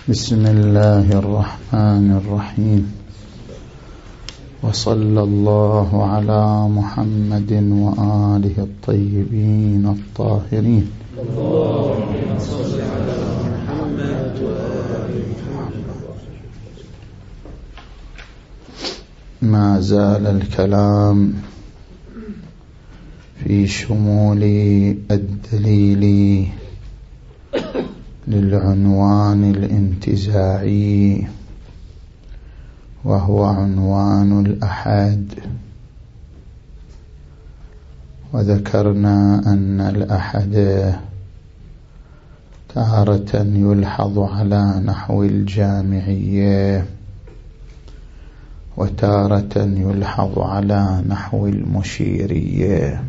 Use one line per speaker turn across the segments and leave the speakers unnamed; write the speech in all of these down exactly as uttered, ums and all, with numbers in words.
بسم الله الرحمن الرحيم، وصلى الله على محمد وآله الطيبين الطاهرين.
اللهم صل على محمد وآل محمد.
ما زال الكلام في شمول الدليل للعنوان الانتزاعي، وهو عنوان الأحد. وذكرنا أن الأحد تارة يلحظ على نحو الجامعية، وتارة يلحظ على نحو المشيرية.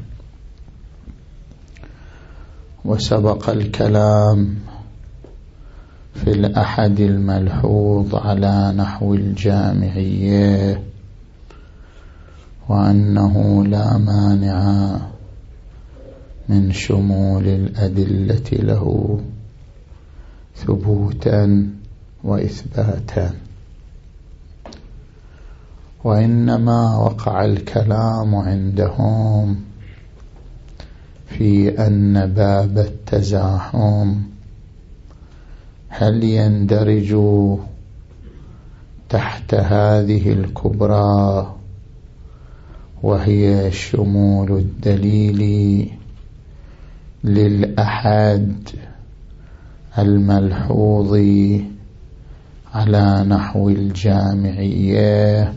وسبق الكلام في الأحد الملحوظ على نحو الجامعية، وأنه لا مانع من شمول الأدلة له ثبوتا وإثباتا، وإنما وقع الكلام عندهم في أن باب التزاحم هل يندرج تحت هذه الكبرى، وهي شمول الدليل للأحد الملحوظ على نحو الجامعية،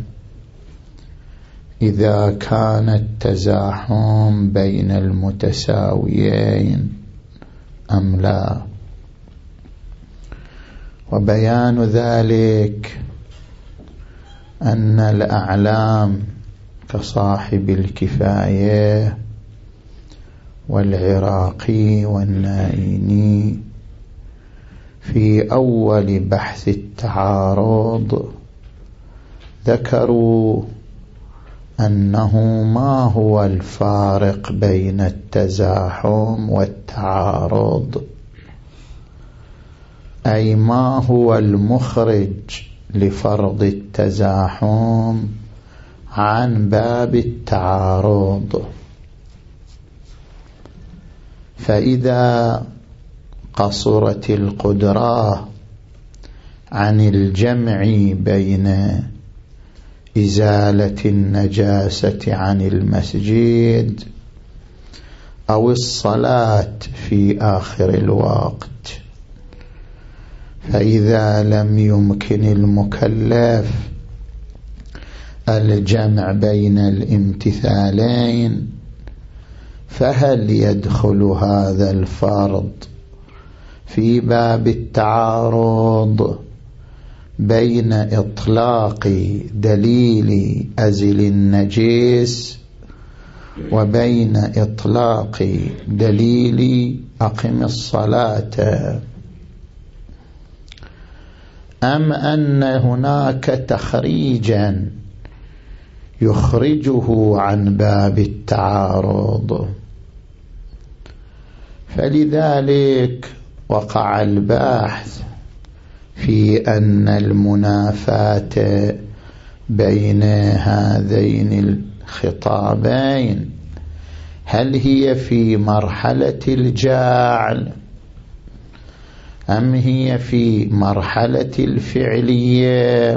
إذا كان التزاحم بين المتساويين أم لا. وبيان ذلك أن الأعلام كصاحب الكفاية والعراقي والنائيني في أول بحث التعارض ذكروا أنه ما هو الفارق بين التزاحم والتعارض، أي ما هو المخرج لفرض التزاحم عن باب التعارض. فإذا قصرت القدرة عن الجمع بين إزالة النجاسة عن المسجد أو الصلاة في آخر الوقت، فإذا لم يمكن المكلف الجمع بين الامتثالين، فهل يدخل هذا الفرض في باب التعارض بين إطلاق دليل أزل النجس وبين إطلاق دليل أقم الصلاة، أم أن هناك تخريجا يخرجه عن باب التعارض؟ فلذلك وقع البحث في أن المنافاة بين هذين الخطابين هل هي في مرحلة الجعل أم هي في مرحلة الفعلية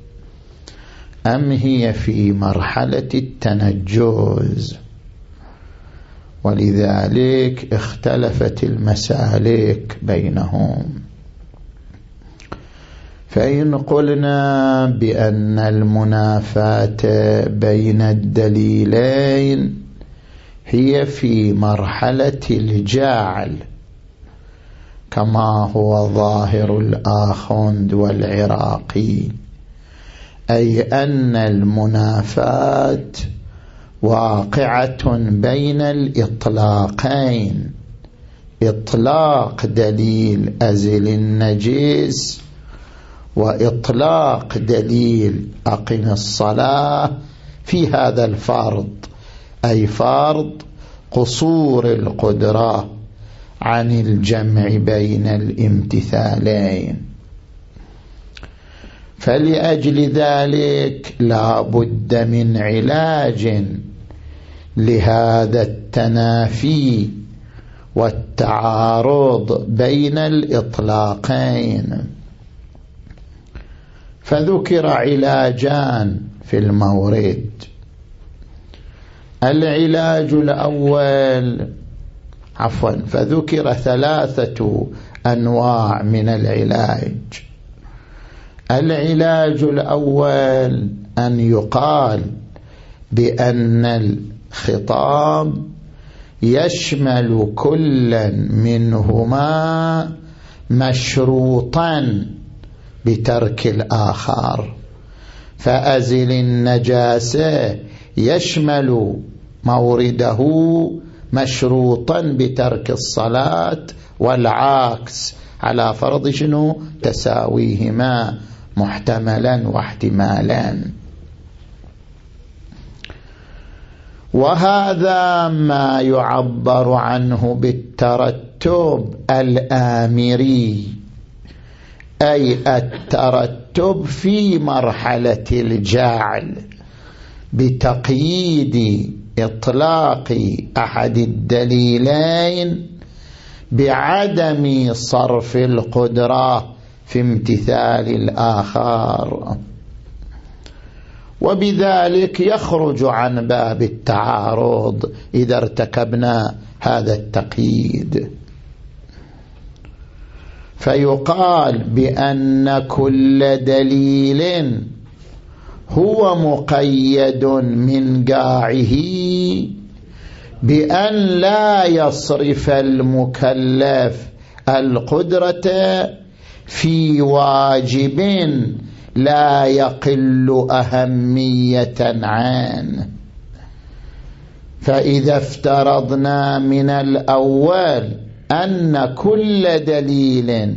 أم هي في مرحلة التنجز. ولذلك اختلفت المسالك بينهم. فإن قلنا بأن المنافاة بين الدليلين هي في مرحلة الجعل كما هو ظاهر الآخوند والعراقي، أي أن المنافاة واقعة بين الإطلاقين، إطلاق دليل أزل النجس وإطلاق دليل أقم الصلاة في هذا الفرض، أي فرض قصور القدرة عن الجمع بين الامتثالين. فلأجل ذلك لا بد من علاج لهذا التنافي والتعارض بين الإطلاقين. فذكر علاجان في المورد. العلاج الأول عفوا فذكر ثلاثة أنواع من العلاج. العلاج الأول أن يقال بأن الخطاب يشمل كلا منهما مشروطا بترك الآخر، فأزل النجاسة يشمل مورده مشروطا بترك الصلاة، والعكس على فرض شنو تساويهما محتملا واحتمالا. وهذا ما يعبر عنه بالترتب الآمري، أي الترتب في مرحلة الجعل بتقييد إطلاق أحد الدليلين بعدم صرف القدرة في امتثال الآخر، وبذلك يخرج عن باب التعارض إذا ارتكبنا هذا التقييد. فيقال بأن كل دليل هو مقيد من قاعه بأن لا يصرف المكلف القدرة في واجب لا يقل أهمية عنه. فإذا افترضنا من الأول أن كل دليل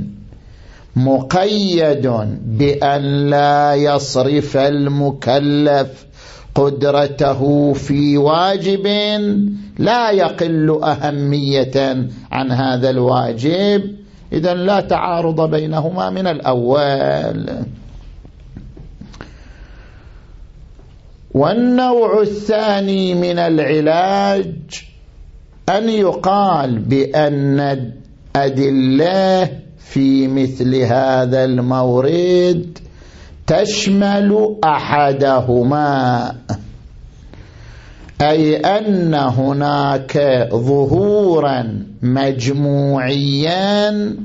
مقيد بأن لا يصرف المكلف قدرته في واجب لا يقل أهمية عن هذا الواجب، إذن لا تعارض بينهما من الأول. والنوع الثاني من العلاج أن يقال بأن الأدلة في مثل هذا المورد تشمل أحدهما، أي أن هناك ظهورا مجموعيا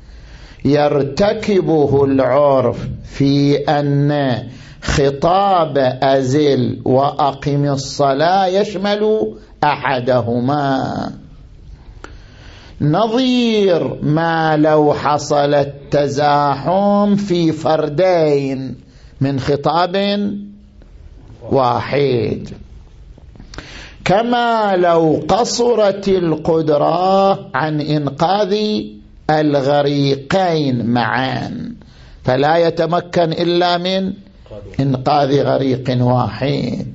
يرتكبه العرف في أن خطاب أزل وأقم الصلاة يشمل أحدهما، نظير ما لو حصل التزاحم في فردين من خطاب واحد، كما لو قصرت القدرة عن إنقاذ الغريقين معا، فلا يتمكن إلا من إنقاذ غريق واحد،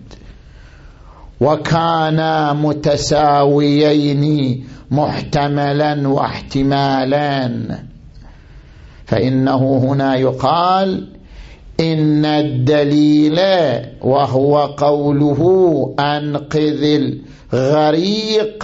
وكانا متساويين محتملا واحتمالا، فإنه هنا يقال إن الدليل وهو قوله أنقذ الغريق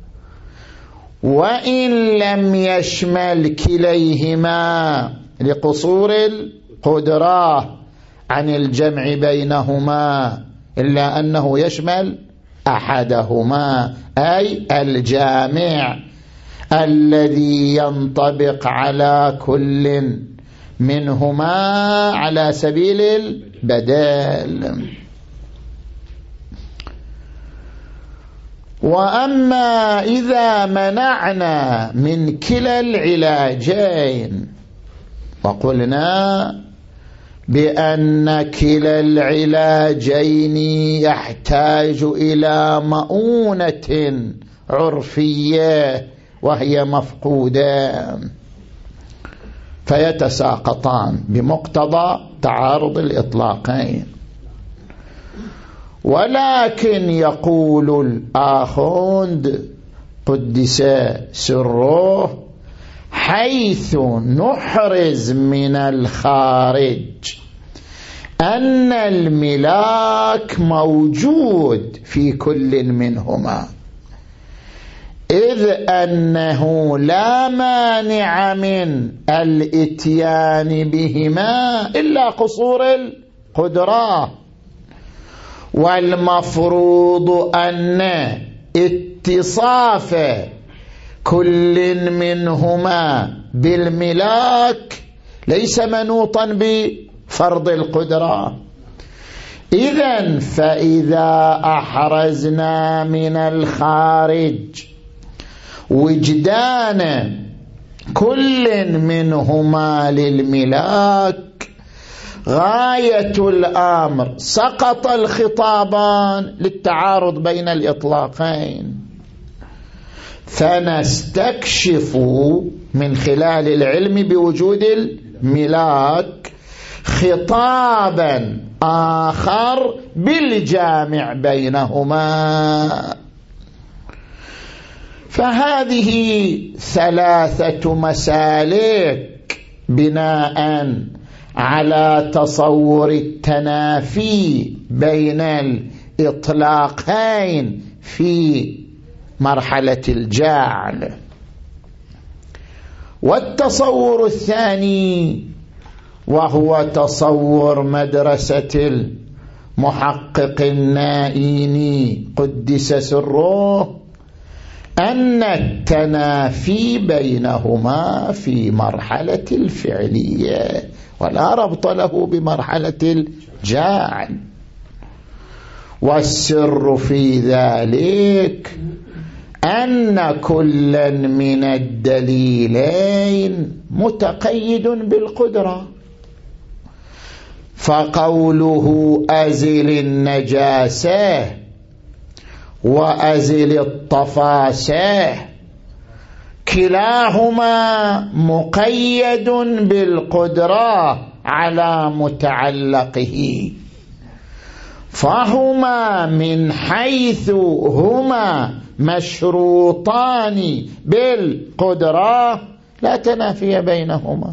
وإن لم يشمل كليهما لقصور القدرة عن الجمع بينهما، إلا أنه يشمل أحدهما، أي الجامع الذي ينطبق على كل منهما على سبيل البدل. وأما إذا منعنا من كلا العلاجين وقلنا بأن كلا العلاجين يحتاج إلى مؤونة عرفية وهي مفقودة، فيتساقطان بمقتضى تعارض الإطلاقين. ولكن يقول الآخوند قدس سره حيث نحرز من الخارج أن الملاك موجود في كل منهما، إذ أنه لا مانع من الإتيان بهما إلا قصور القدرة، والمفروض أن اتصاف كل منهما بالملاك ليس منوطا بفرض القدرة. إذن فإذا أحرزنا من الخارج وجدان كل منهما للملاك، غاية الأمر سقط الخطابان للتعارض بين الإطلاقين، فنستكشف من خلال العلم بوجود الملاك خطابا آخر بالجامع بينهما. فهذه ثلاثة مسالك بناء على تصور التنافي بين الإطلاقين في مرحلة الجعل. والتصور الثاني وهو تصور مدرسة المحقق النائيني قدس سره، أن التنافي بينهما في مرحلة الفعلية ولا ربط له بمرحلة الجعل. والسر في ذلك أن كلا من الدليلين متقيد بالقدرة، فقوله أزل النجاسة وأزل الطفاسة كلاهما مقيد بالقدرة على متعلقه، فهما من حيث هما مشروطان بالقدرة لا تنافي بينهما،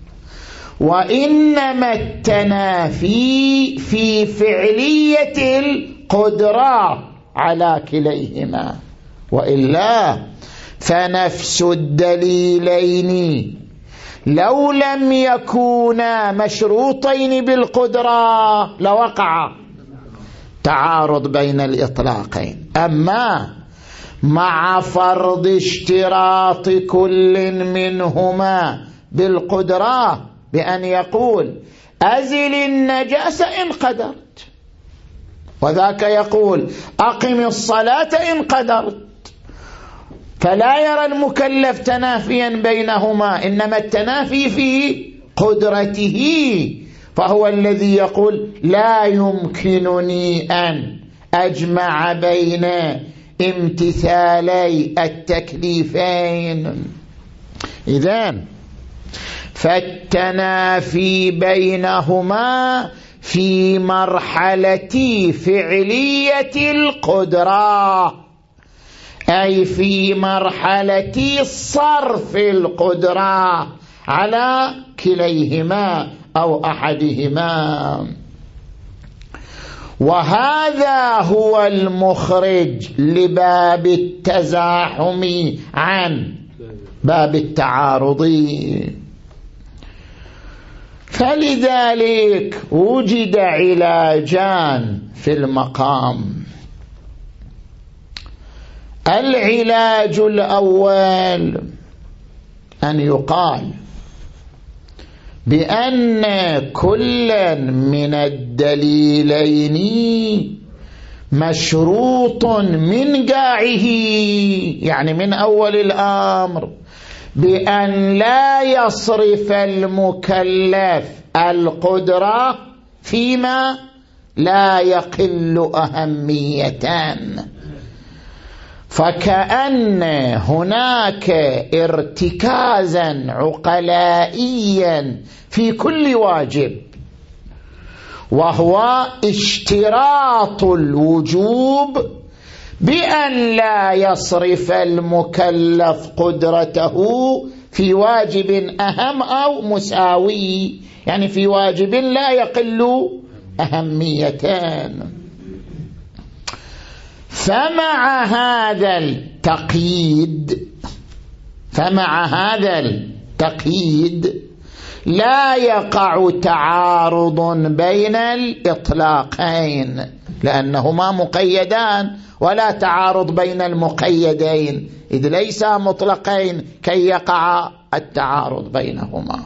وإنما التنافي في فعلية القدرة على كليهما، وإلا فنفس الدليلين لو لم يكونا مشروطين بالقدرة لوقع تعارض بين الإطلاقين. أما مع فرض اشتراط كل منهما بالقدرة بأن يقول أزل النجاسة إن قدرت، وذاك يقول أقم الصلاة إن قدرت، فلا يرى المكلف تنافيا بينهما، إنما التنافي في قدرته، فهو الذي يقول لا يمكنني أن أجمع بين امتثالي التكليفين. إذن فالتنافي بينهما في مرحلة فعلية القدرة، أي في مرحلة صرف القدرة على كليهما أو أحدهما. وهذا هو المخرج لباب التزاحم عن باب التعارض. فلذلك وجد علاجان في المقام. العلاج الأول أن يقال بأن كلا من الدليلين مشروط من قاعه، يعني من أول الأمر، بأن لا يصرف المكلف القدرة فيما لا يقل أهمية، فكأن هناك ارتكازا عقلائيا في كل واجب، وهو اشتراط الوجوب بأن لا يصرف المكلف قدرته في واجب أهم أو مساوي، يعني في واجب لا يقل أهميتان. فمع هذا التقييد فمع هذا التقييد لا يقع تعارض بين الإطلاقين، لأنهما مقيدان، ولا تعارض بين المقيدين إذ ليس مطلقين كي يقع التعارض بينهما.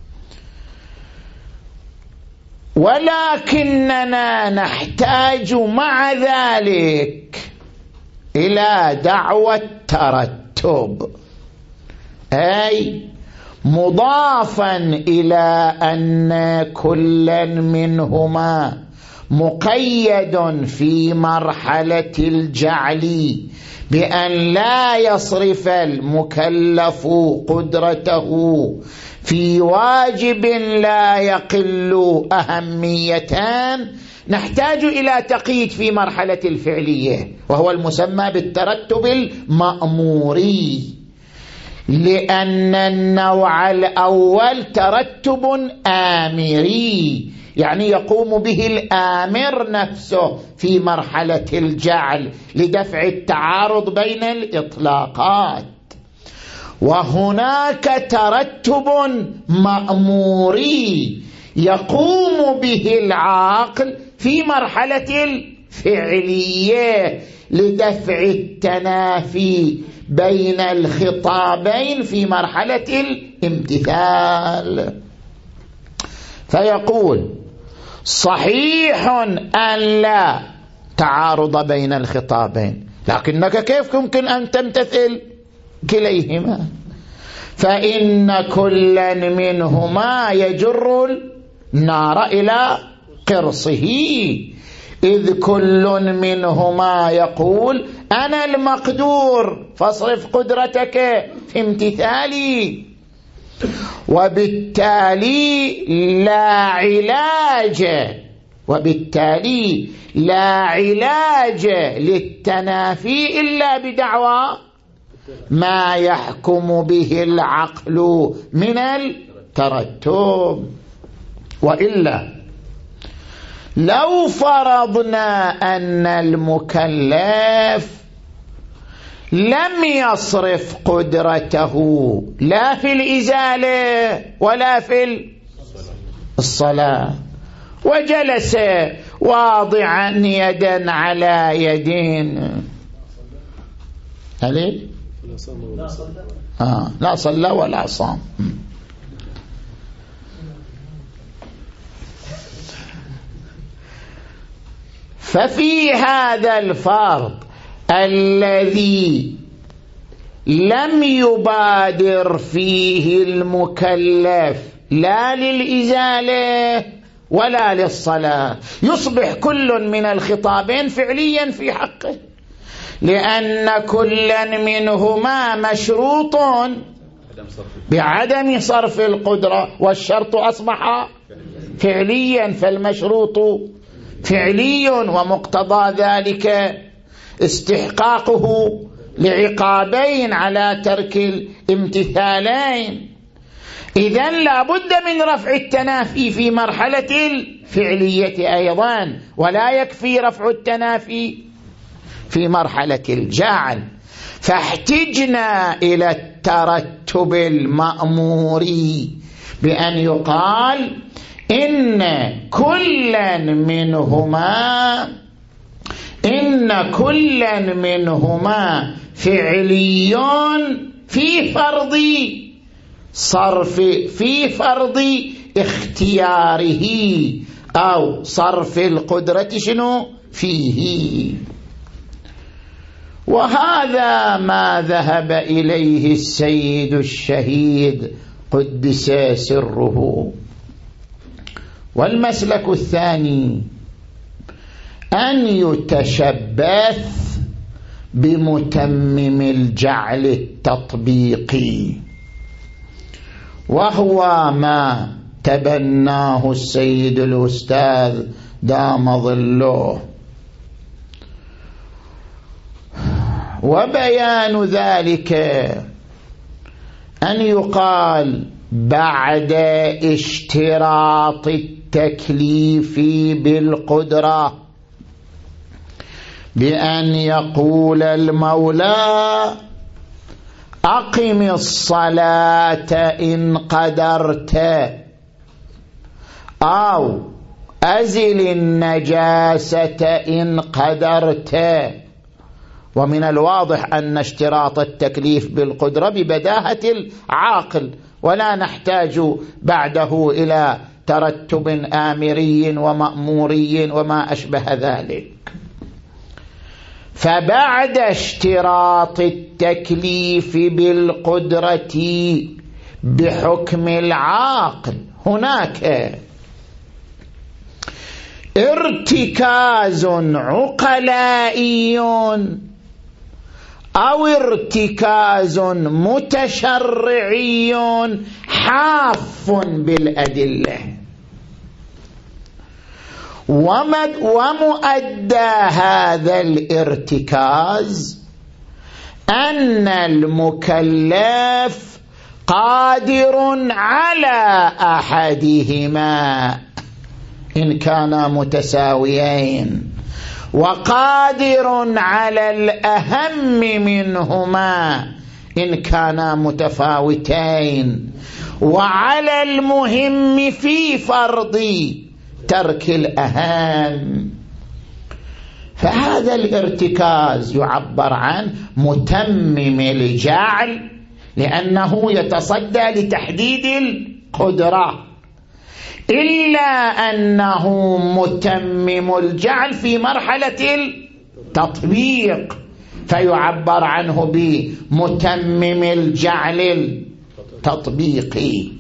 ولكننا نحتاج مع ذلك إلى دعوى الترتب، أي مضافا إلى أن كل منهما مقيد في مرحلة الجعل بأن لا يصرف المكلف قدرته في واجب لا يقل أهميتان، نحتاج إلى تقييد في مرحلة الفعلية وهو المسمى بالترتب المأموري، لأن النوع الأول ترتب آمري، يعني يقوم به الآمر نفسه في مرحلة الجعل لدفع التعارض بين الإطلاقات. وهناك ترتب مأموري يقوم به العاقل في مرحلة الفعلية لدفع التنافي بين الخطابين في مرحلة الامتثال. فيقول: صحيح أن لا تعارض بين الخطابين، لكنك كيف يمكن أن تمتثل كليهما؟ فإن كل منهما يجر النار إلى قرصه، إذ كل منهما يقول أنا المقدور فاصرف قدرتك في امتثالي، وبالتالي لا علاج وبالتالي لا علاج للتنافي إلا بدعوى ما يحكم به العقل من الترتب. وإلا لو فرضنا أن المكلف لم يصرف قدرته لا في الإزالة ولا في الصلاة، وجلس واضعا يدا على يدين، عليه آه لا صلى ولا صام. ففي هذا الفرض الذي لم يبادر فيه المكلف لا للإزالة ولا للصلاة يصبح كل من الخطابين فعليا في حقه، لأن كل منهما مشروط بعدم صرف القدرة، والشرط أصبح فعليا، فالمشروط فعلي، ومقتضى ذلك استحقاقه لعقابين على ترك الامتثالين. إذن لا بد من رفع التنافي في مرحلة الفعلية أيضا، ولا يكفي رفع التنافي في مرحلة الجعل. فاحتجنا إلى الترتب المأموري بأن يقال إن كل منهما إن كل منهما فعلي في فرض صرف في فرض اختياره أو صرف القدرة شنو فيه. وهذا ما ذهب إليه السيد الشهيد قدس سره. والمسلك الثاني أن يتشبث بمتمم الجعل التطبيقي، وهو ما تبناه السيد الأستاذ دام ظله. وبيان ذلك أن يقال بعد اشتراط التكليف بالقدرة بأن يقول المولى أقم الصلاة إن قدرت، أو أزل النجاسة إن قدرت. ومن الواضح أن اشتراط التكليف بالقدرة ببداهة العاقل، ولا نحتاج بعده إلى ترتب آمري ومأموري وما أشبه ذلك. فبعد اشتراط التكليف بالقدرة بحكم العاقل هناك ارتكاز عقلائي أو ارتكاز متشرعي حاف بالأدلة، ومؤدى هذا الارتكاز أن المكلف قادر على أحدهما إن كانا متساويين، وقادر على الأهم منهما إن كانا متفاوتين، وعلى المهم في فرض ترك الأهم. فهذا الارتكاز يعبر عن متمم الجعل، لأنه يتصدى لتحديد القدرة، إلا أنه متمم الجعل في مرحلة التطبيق، فيعبر عنه بمتمم الجعل التطبيقي.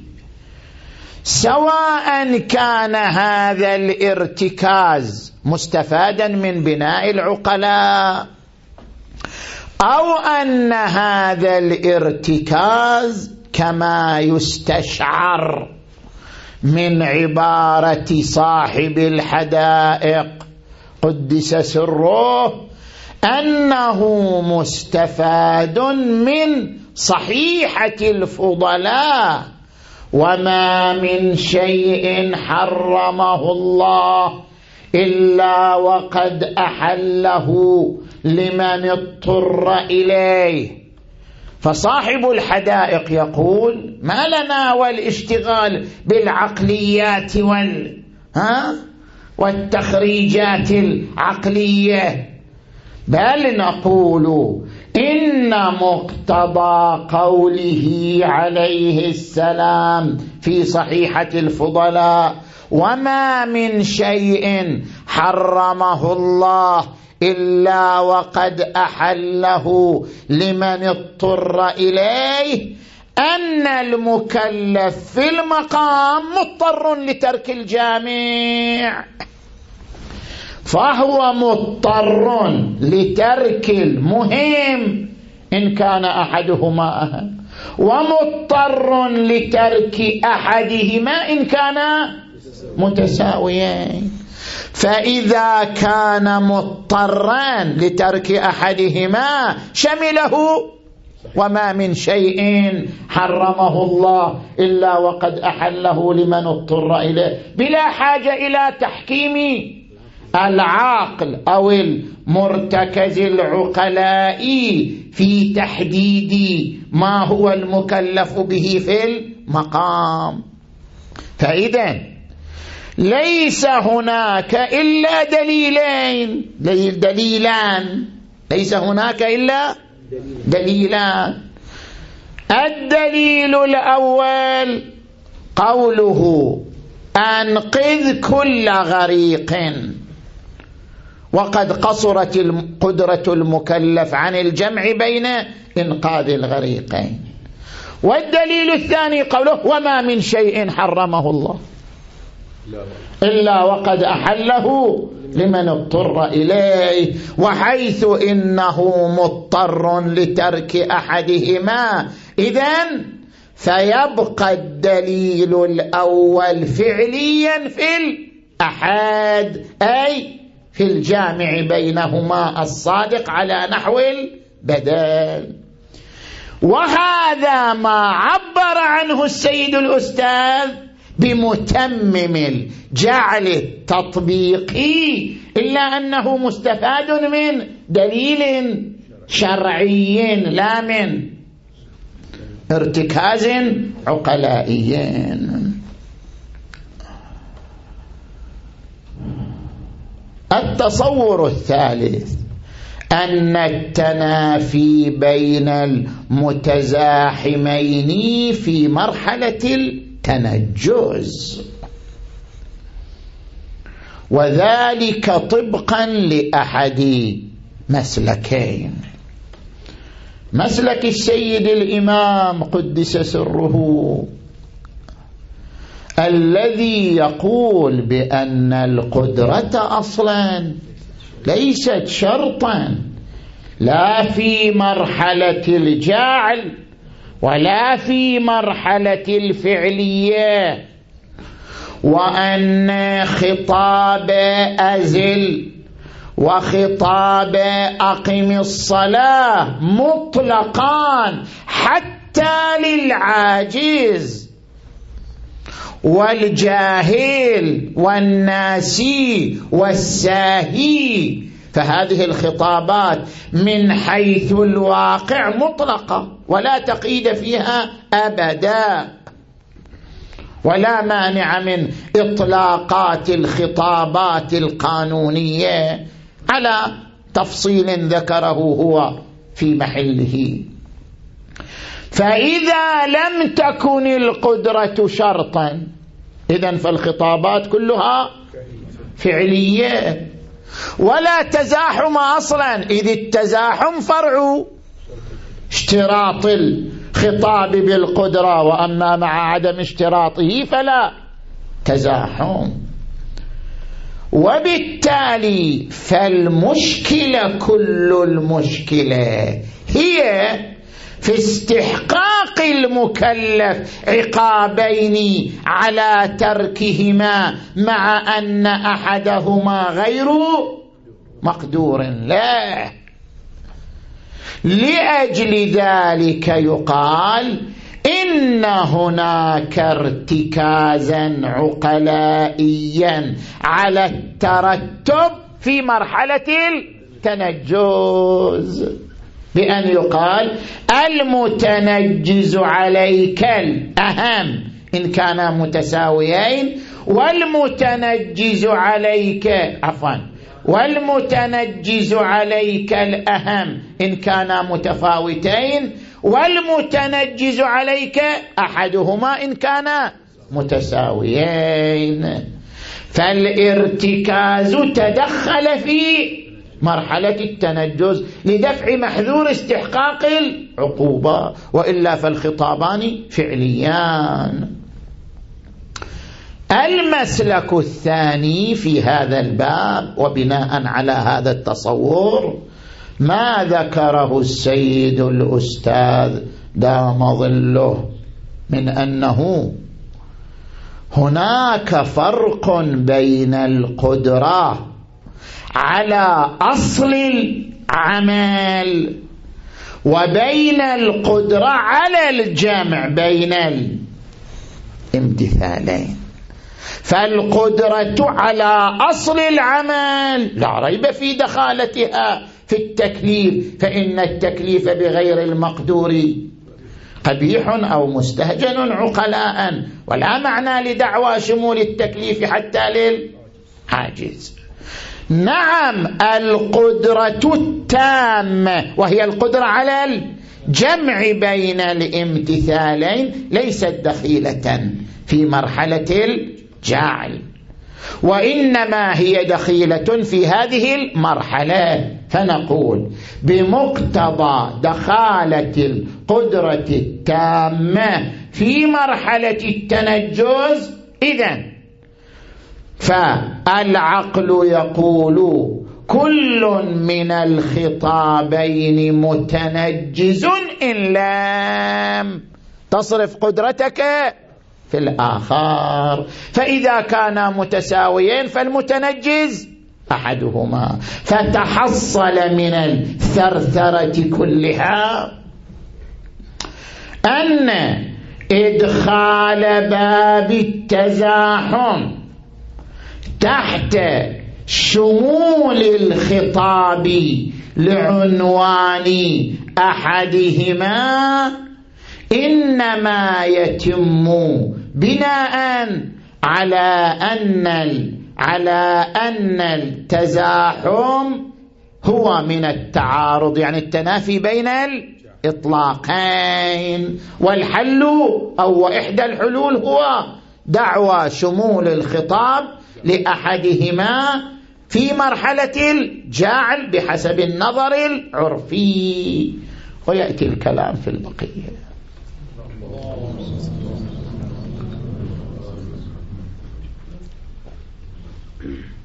سواء كان هذا الارتكاز مستفادا من بناء العقلاء، أو أن هذا الارتكاز كما يستشعر من عبارة صاحب الحدائق قدس سره أنه مستفاد من صحيحة الفضلاء، وما من شيء حرمه الله إلا وقد أحله لمن اضطر إليه. فصاحب الحدائق يقول ما لنا والاشتغال بالعقليات وال ها والتخريجات العقلية، بل نقول إن مقتضى قوله عليه السلام في صحيحة الفضلاء وما من شيء حرمه الله إلا وقد أحله لمن اضطر إليه، أن المكلف في المقام مضطر لترك الجامع، فهو مضطر لترك المهم إن كان أحدهما أهم، ومضطر لترك أحدهما إن كان متساويين. فإذا كان مضطرا لترك أحدهما شمله وما من شيء حرمه الله إلا وقد أحله لمن اضطر إليه، بلا حاجة إلى تحكيم العقل أو المرتكز العقلاء في تحديد ما هو المكلف به في المقام. فإذا ليس هناك إلا دليلين دليلان ليس هناك إلا دليلان. الدليل الأول قوله أنقذ كل غريق، وقد قصرت قدرة المكلف عن الجمع بين إنقاذ الغريقين. والدليل الثاني قوله وما من شيء حرمه الله إلا وقد أحله لمن اضطر إليه، وحيث إنه مضطر لترك أحدهما إذن فيبقى الدليل الأول فعليا في الأحاد، أي في الجامع بينهما الصادق على نحو البدل. وهذا ما عبر عنه السيد الأستاذ بمتمم الجعل التطبيقي، إلا أنه مستفاد من دليل شرعي لا من ارتكاز عقلائي. التصور الثالث أن التنافي بين المتزاحمين في مرحلة التنجز، وذلك طبقا لأحد مسلكين: مسلك السيد الإمام قدس سره الذي يقول بأن القدرة أصلا ليست شرطا لا في مرحلة الجعل ولا في مرحلة الفعلية، وأن خطاب أزل وخطاب أقم الصلاة مطلقان حتى للعاجز والجاهل والناسي والساهي، فهذه الخطابات من حيث الواقع مطلقة ولا تقييد فيها أبدا، ولا مانع من إطلاقات الخطابات القانونية على تفصيل ذكره هو في محله. فإذا لم تكن القدرة شرطا إذن فالخطابات كلها فعلية، ولا تزاحم أصلا، إذ التزاحم فرع اشتراط الخطاب بالقدرة، وأما مع عدم اشتراطه فلا تزاحم. وبالتالي فالمشكلة كل المشكلة هي في استحقاق المكلف عقابين على تركهما مع أن أحدهما غير مقدور له. لأجل ذلك يقال إن هناك ارتكازا عقلائيا على الترتب في مرحلة التنجز، بأن يقال المتنجز عليك الأهم إن كانا متساويين، والمتنجز عليك عفوا والمتنجز عليك الأهم إن كانا متفاوتين، والمتنجز عليك أحدهما إن كانا متساويين. فالارتكاز تدخل في مرحلة التنجز لدفع محذور استحقاق العقوبة، وإلا فالخطابان فعليان. المسلك الثاني في هذا الباب وبناء على هذا التصور ما ذكره السيد الأستاذ دام ظله من أنه هناك فرق بين القدرة على أصل العمل وبين القدرة على الجمع بين الامتثالين. فالقدرة على أصل العمل لا ريب في دخالتها في التكليف، فإن التكليف بغير المقدور قبيح أو مستهجن عقلاء، ولا معنى لدعوى شمول التكليف حتى للعاجز. نعم القدرة التامة وهي القدرة على الجمع بين الامتثالين ليست دخيلة في مرحلة الجعل، وإنما هي دخيلة في هذه المرحلة. فنقول بمقتضى دخالة القدرة التامة في مرحلة التنجز إذن فالعقل يقول كل من الخطابين متنجز إن لم تصرف قدرتك في الآخر، فإذا كانا متساويين فالمتنجز أحدهما. فتحصل من الثرثرة كلها أن إدخال باب التزاحم تحت شمول الخطاب لعنوان أحدهما إنما يتم بناء على أن على أن التزاحم هو من التعارض، يعني التنافي بين الإطلاقين، والحل أو إحدى الحلول هو دعوى شمول الخطاب لأحدهما في مرحلة الجعل بحسب النظر العرفي، ويأتي الكلام في البقية.